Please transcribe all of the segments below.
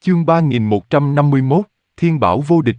Chương 3151, Thiên Bảo vô địch.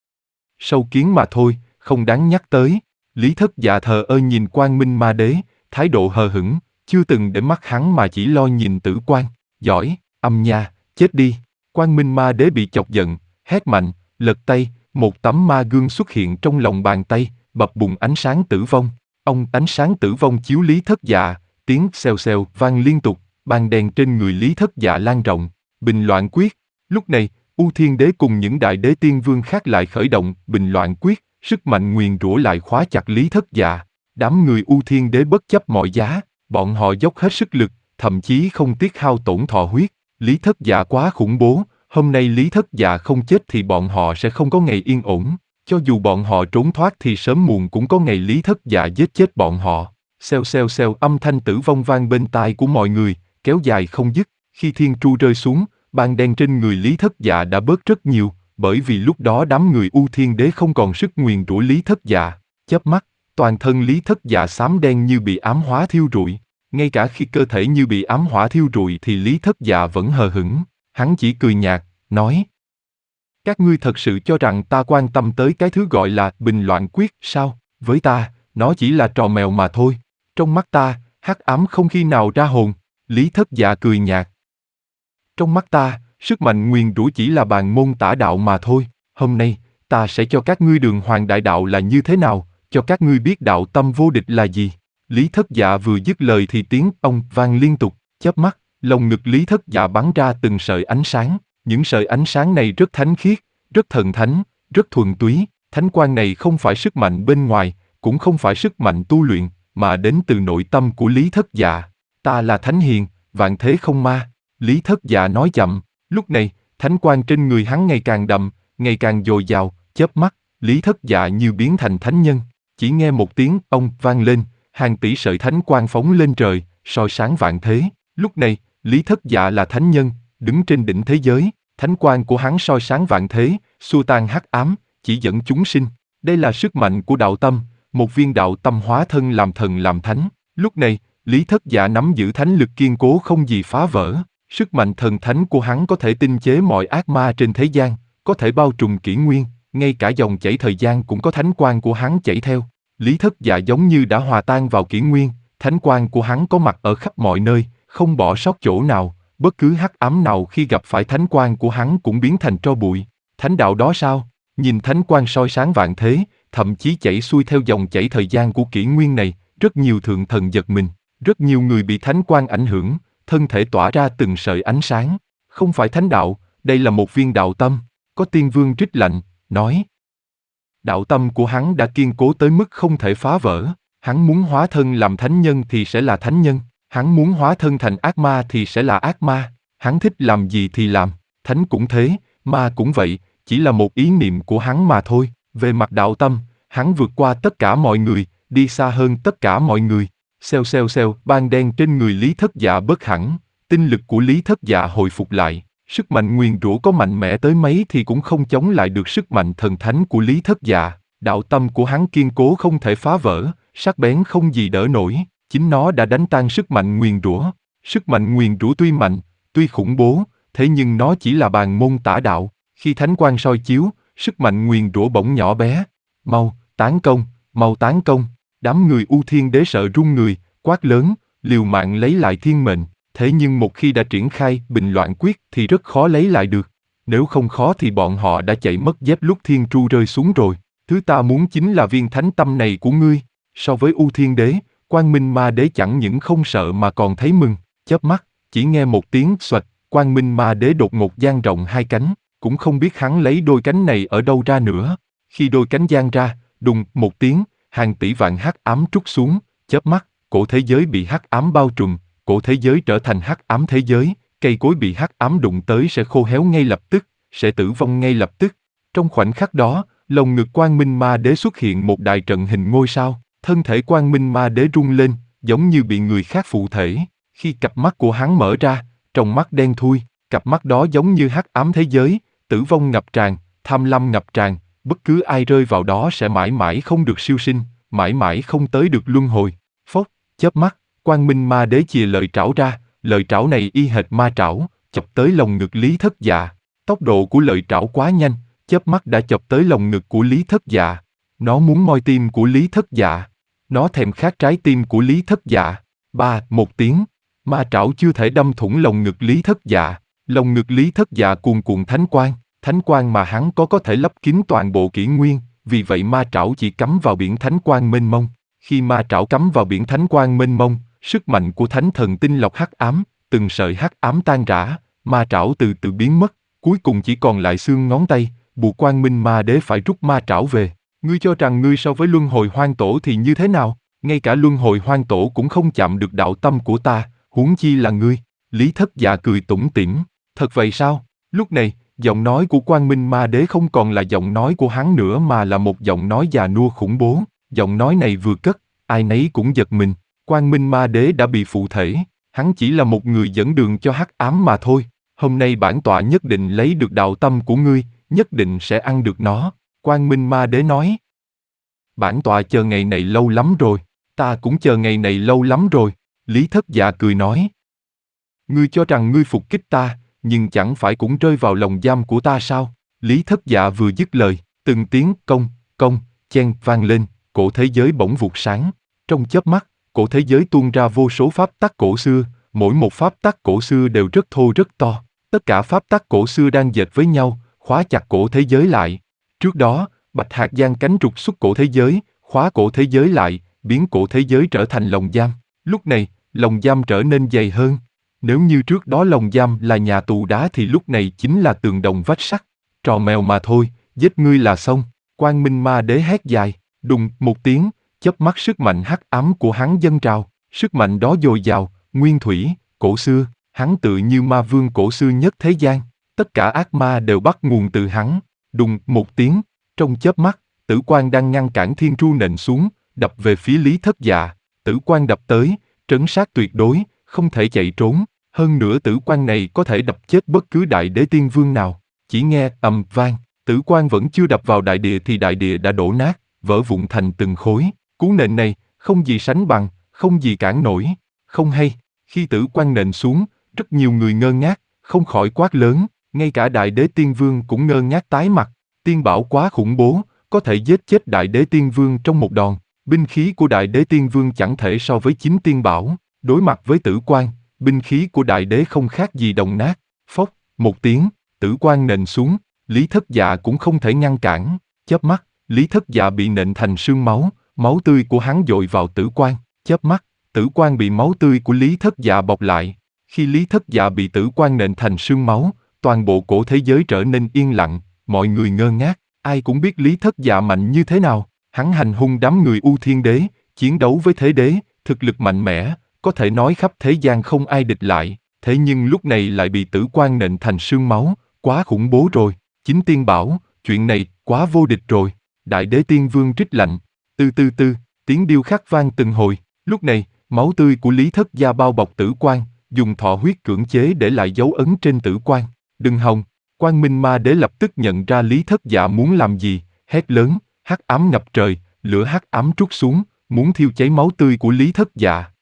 Sâu kiến mà thôi, không đáng nhắc tới. Lý Thất Dạ thờ ơ nhìn Quang Minh Ma Đế, thái độ hờ hững, chưa từng để mắt hắn mà chỉ lo nhìn Tử Quan. Giỏi, âm nha, chết đi. Quang Minh Ma Đế bị chọc giận, hét mạnh, lật tay, một tấm ma gương xuất hiện trong lòng bàn tay, bập bùng ánh sáng tử vong. Ánh sáng tử vong chiếu Lý Thất Dạ, tiếng xèo xèo vang liên tục, bàn đèn trên người Lý Thất Dạ lan rộng. Bình loạn quyết. Lúc này, U Thiên Đế cùng những đại đế tiên vương khác lại khởi động bình loạn quyết, sức mạnh nguyền rủa lại khóa chặt Lý Thất Dạ. Đám người U Thiên Đế bất chấp mọi giá, bọn họ dốc hết sức lực, thậm chí không tiếc hao tổn thọ huyết. Lý Thất Dạ quá khủng bố, hôm nay Lý Thất Dạ không chết thì bọn họ sẽ không có ngày yên ổn. Cho dù bọn họ trốn thoát thì sớm muộn cũng có ngày Lý Thất Dạ giết chết bọn họ. Xèo xèo xèo, âm thanh tử vong vang bên tai của mọi người, kéo dài không dứt. Khi thiên tru rơi xuống, bàn đèn trên người Lý Thất Dạ đã bớt rất nhiều, bởi vì lúc đó đám người U Thiên Đế không còn sức nguyền rủa Lý Thất Dạ. Chớp mắt, toàn thân Lý Thất Dạ xám đen như bị ám hóa thiêu rụi. Ngay cả khi cơ thể như bị ám hỏa thiêu rụi thì Lý Thất Dạ vẫn hờ hững. Hắn chỉ cười nhạt, nói: các ngươi thật sự cho rằng ta quan tâm tới cái thứ gọi là bình loạn quyết sao? Với ta, nó chỉ là trò mèo mà thôi. Trong mắt ta, hắc ám không khi nào ra hồn. Lý Thất Dạ cười nhạt. Trong mắt ta, sức mạnh nguyền rủa chỉ là bàn môn tả đạo mà thôi. Hôm nay, ta sẽ cho các ngươi đường hoàng đại đạo là như thế nào, cho các ngươi biết đạo tâm vô địch là gì. Lý Thất Dạ vừa dứt lời thì tiếng ông vang liên tục, chớp mắt, lồng ngực Lý Thất Dạ bắn ra từng sợi ánh sáng. Những sợi ánh sáng này rất thánh khiết, rất thần thánh, rất thuần túy. Thánh quang này không phải sức mạnh bên ngoài, cũng không phải sức mạnh tu luyện, mà đến từ nội tâm của Lý Thất Dạ. Ta là thánh hiền, vạn thế không ma. Lý Thất Dạ nói chậm. Lúc này, thánh quang trên người hắn ngày càng đậm, ngày càng dồi dào. Chớp mắt, Lý Thất Dạ như biến thành thánh nhân. Chỉ nghe một tiếng ông vang lên, hàng tỷ sợi thánh quang phóng lên trời, soi sáng vạn thế. Lúc này, Lý Thất Dạ là thánh nhân, đứng trên đỉnh thế giới. Thánh quang của hắn soi sáng vạn thế, xua tan hắc ám, chỉ dẫn chúng sinh. Đây là sức mạnh của đạo tâm, một viên đạo tâm hóa thân làm thần làm thánh. Lúc này, Lý Thất Dạ nắm giữ thánh lực kiên cố không gì phá vỡ. Sức mạnh thần thánh của hắn có thể tinh chế mọi ác ma trên thế gian, có thể bao trùm kỷ nguyên, ngay cả dòng chảy thời gian cũng có thánh quang của hắn chảy theo. Lý Thất Dạ giống như đã hòa tan vào kỷ nguyên, thánh quang của hắn có mặt ở khắp mọi nơi, không bỏ sót chỗ nào. Bất cứ hắc ám nào khi gặp phải thánh quang của hắn cũng biến thành tro bụi. Thánh đạo đó sao? Nhìn thánh quang soi sáng vạn thế, thậm chí chảy xuôi theo dòng chảy thời gian của kỷ nguyên này, rất nhiều thượng thần giật mình. Rất nhiều người bị thánh quang ảnh hưởng, thân thể tỏa ra từng sợi ánh sáng. Không phải thánh đạo, đây là một viên đạo tâm. Có tiên vương rít lạnh, nói: đạo tâm của hắn đã kiên cố tới mức không thể phá vỡ. Hắn muốn hóa thân làm thánh nhân thì sẽ là thánh nhân. Hắn muốn hóa thân thành ác ma thì sẽ là ác ma. Hắn thích làm gì thì làm. Thánh cũng thế, ma cũng vậy, chỉ là một ý niệm của hắn mà thôi. Về mặt đạo tâm, hắn vượt qua tất cả mọi người, đi xa hơn tất cả mọi người. Xèo xèo xèo, ban đen trên người Lý Thất Dạ bớt hẳn, tinh lực của Lý Thất Dạ hồi phục lại. Sức mạnh nguyền rủa có mạnh mẽ tới mấy thì cũng không chống lại được sức mạnh thần thánh của Lý Thất Dạ. Đạo tâm của hắn kiên cố không thể phá vỡ, sắc bén không gì đỡ nổi. Chính nó đã đánh tan sức mạnh nguyền rủa. Sức mạnh nguyền rủa tuy mạnh, tuy khủng bố, thế nhưng nó chỉ là bàn môn tả đạo. Khi thánh quang soi chiếu, sức mạnh nguyền rủa bỗng nhỏ bé. Mau, tán công, mau tán công. Đám người U Thiên Đế sợ run người, quát lớn, liều mạng lấy lại thiên mệnh. Thế nhưng một khi đã triển khai bình loạn quyết thì rất khó lấy lại được. Nếu không khó thì bọn họ đã chạy mất dép lúc thiên tru rơi xuống rồi. Thứ ta muốn chính là viên thánh tâm này của ngươi. So với U Thiên Đế, Quang Minh Ma Đế chẳng những không sợ mà còn thấy mừng. Chớp mắt, chỉ nghe một tiếng xoạch, Quang Minh Ma Đế đột ngột dang rộng hai cánh, cũng không biết hắn lấy đôi cánh này ở đâu ra nữa. Khi đôi cánh dang ra, đùng một tiếng, hàng tỷ vạn hắc ám trút xuống. Chớp mắt, cổ thế giới bị hắc ám bao trùm, cổ thế giới trở thành hắc ám thế giới. Cây cối bị hắc ám đụng tới sẽ khô héo ngay lập tức, sẽ tử vong ngay lập tức. Trong khoảnh khắc đó, lồng ngực Quang Minh Ma Đế xuất hiện một đại trận hình ngôi sao. Thân thể Quang Minh Ma Đế rung lên, giống như bị người khác phụ thể. Khi cặp mắt của hắn mở ra, trong mắt đen thui, cặp mắt đó giống như hắc ám thế giới, tử vong ngập tràn, tham lam ngập tràn. Bất cứ ai rơi vào đó sẽ mãi mãi không được siêu sinh, mãi mãi không tới được luân hồi. Phốc, chớp mắt, Quang Minh Ma Đế chìa lợi trảo ra, lợi trảo này y hệt ma trảo, chọc tới lồng ngực Lý Thất Dạ. Tốc độ của lợi trảo quá nhanh, chớp mắt đã chộp tới lồng ngực của Lý Thất Dạ. Nó muốn moi tim của Lý Thất Dạ. Nó thèm khát trái tim của Lý Thất Dạ. Một tiếng, ma trảo chưa thể đâm thủng lồng ngực Lý Thất Dạ. Lồng ngực Lý Thất Dạ cuồn cuộn thánh quang mà hắn có thể lấp kín toàn bộ kỷ nguyên, vì vậy ma trảo chỉ cắm vào biển thánh quang mênh mông. Khi ma trảo cắm vào biển thánh quang mênh mông, sức mạnh của thánh thần tinh lọc hắc ám, từng sợi hắc ám tan rã, ma trảo từ từ biến mất, cuối cùng chỉ còn lại xương ngón tay. Buộc Quang Minh Ma Đế phải rút ma trảo về. Ngươi cho rằng ngươi so với luân hồi hoang tổ thì như thế nào? Ngay cả luân hồi hoang tổ cũng không chạm được đạo tâm của ta, huống chi là ngươi. Lý Thất Dạ cười tủm tỉm. Thật vậy sao? Lúc này, giọng nói của Quang Minh Ma Đế không còn là giọng nói của hắn nữa mà là một giọng nói già nua khủng bố. Giọng nói này vừa cất, ai nấy cũng giật mình. Quang Minh Ma Đế đã bị phụ thể, hắn chỉ là một người dẫn đường cho hắc ám mà thôi. Hôm nay bản tọa nhất định lấy được đạo tâm của ngươi, nhất định sẽ ăn được nó. Quang Minh Ma Đế nói. Bản tọa chờ ngày này lâu lắm rồi, ta cũng chờ ngày này lâu lắm rồi. Lý Thất Dạ cười nói. Ngươi cho rằng ngươi phục kích ta, nhưng chẳng phải cũng rơi vào lồng giam của ta sao? Lý Thất Dạ vừa dứt lời, từng tiếng công, chen vang lên, cổ thế giới bỗng vụt sáng. Trong chớp mắt, cổ thế giới tuôn ra vô số pháp tắc cổ xưa, mỗi một pháp tắc cổ xưa đều rất thô rất to. Tất cả pháp tắc cổ xưa đang dệt với nhau, khóa chặt cổ thế giới lại. Trước đó, Bạch Hạc giang cánh trục xuất cổ thế giới, khóa cổ thế giới lại, biến cổ thế giới trở thành lồng giam. Lúc này, lồng giam trở nên dày hơn. Nếu như trước đó lồng giam là nhà tù đá thì lúc này chính là tường đồng vách sắt. Trò mèo mà thôi, giết ngươi là xong. Quang Minh Ma Đế hét dài, đùng một tiếng, chớp mắt sức mạnh hắc ám của hắn dâng trào. Sức mạnh đó dồi dào, nguyên thủy, cổ xưa, hắn tự như ma vương cổ xưa nhất thế gian. Tất cả ác ma đều bắt nguồn từ hắn. Đùng một tiếng, trong chớp mắt, tử quang đang ngăn cản thiên tru nện xuống, đập về phía Lý Thất Dạ. Tử quang đập tới, trấn sát tuyệt đối, không thể chạy trốn. Hơn nữa tử quang này có thể đập chết bất cứ đại đế tiên vương nào. Chỉ nghe ầm vang, tử quang vẫn chưa đập vào đại địa thì đại địa đã đổ nát, vỡ vụn thành từng khối. Cú nện này, không gì sánh bằng, không gì cản nổi. Không hay, khi tử quang nện xuống, rất nhiều người ngơ ngác, không khỏi quát lớn, ngay cả đại đế tiên vương cũng ngơ ngác tái mặt. Tiên bảo quá khủng bố, có thể giết chết đại đế tiên vương trong một đòn. Binh khí của đại đế tiên vương chẳng thể so với chính tiên bảo. Đối mặt với tử quang, binh khí của đại đế không khác gì đồng nát. Phốc, một tiếng, tử quang nện xuống, Lý Thất Dạ cũng không thể ngăn cản. Chớp mắt, Lý Thất Dạ bị nện thành sương máu, máu tươi của hắn dội vào tử quang. Chớp mắt, tử quang bị máu tươi của Lý Thất Dạ bọc lại. Khi Lý Thất Dạ bị tử quang nện thành sương máu, toàn bộ cổ thế giới trở nên yên lặng, mọi người ngơ ngác. Ai cũng biết Lý Thất Dạ mạnh như thế nào. Hắn hành hung đám người U Thiên Đế, chiến đấu với thế đế, thực lực mạnh mẽ, có thể nói khắp thế gian không ai địch lại. Thế nhưng lúc này lại bị tử quang nện thành sương máu, quá khủng bố rồi. Chính tiên bảo, chuyện này quá vô địch rồi. Đại đế tiên vương trích lạnh. Tiếng điêu khắc vang từng hồi. Lúc này, máu tươi của Lý Thất Gia bao bọc tử quang, dùng thọ huyết cưỡng chế để lại dấu ấn trên tử quang. Đừng hòng. Quang Minh Ma Đế lập tức nhận ra Lý Thất Dạ muốn làm gì, hét lớn, hắc ám ngập trời, lửa hắc ám trút xuống, muốn thiêu cháy máu tươi của Lý Thất Dạ.